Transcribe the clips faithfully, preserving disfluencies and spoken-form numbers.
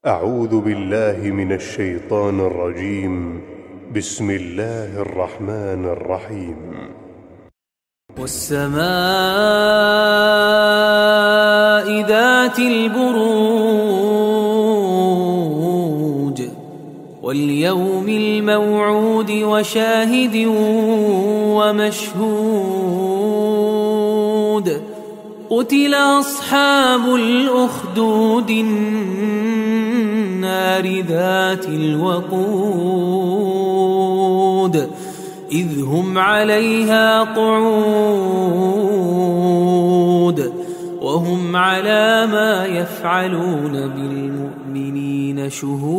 أعوذ بالله من الشيطان الرجيم. بسم الله الرحمن الرحيم. والسماء ذات البروج واليوم الموعود وشاهد ومشهود قتل أصحاب الأخدود النار ذات الوقود إذ هم عليها قعود وهم على ما يفعلون بالمؤمنين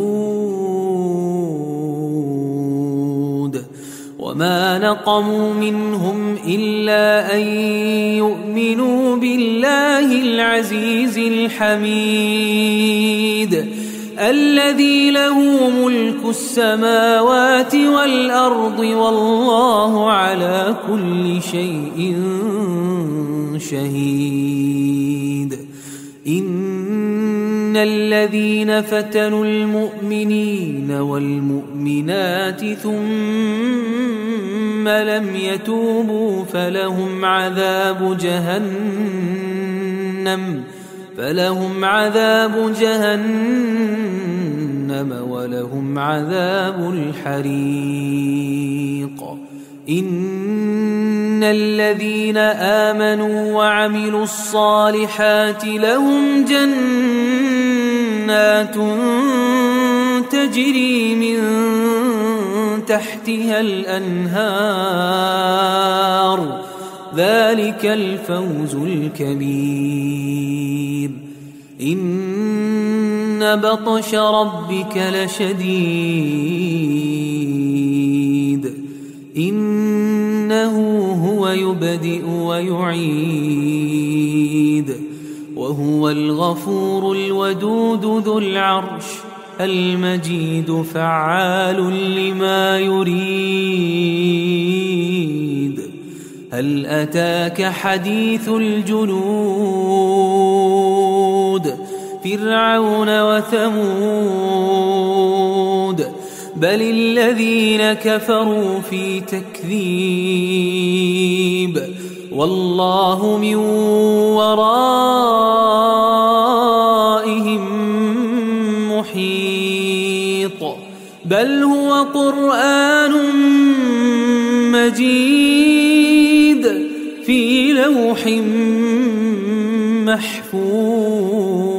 شهود وما نقموا منهم إلا أن يؤمنوا بالله العزيز الحميد الذي له ملك السماوات والأرض والله على كل شيء شهيد. إن الذين فتنوا المؤمنين والمؤمنات ثم لم يتوبوا فلهم عذاب جهنم فلهم عذاب جهنم ولهم عذاب الحريق. إن الذين آمنوا وعملوا الصالحات لهم جنات تجري من تحتها الأنهار ذلك الفوز الكبير. إن بطش ربك لشديد إنه هو يبدئ ويعيد وهو الغفور الودود ذو العرش المجيد فعال لما يريد. هل أتاك حديث الجنود فرعون وثمود بل الذين كفروا في تكذيب والله من ورائهم محيط بل هو قرآن مجيد في لوح محفوظ.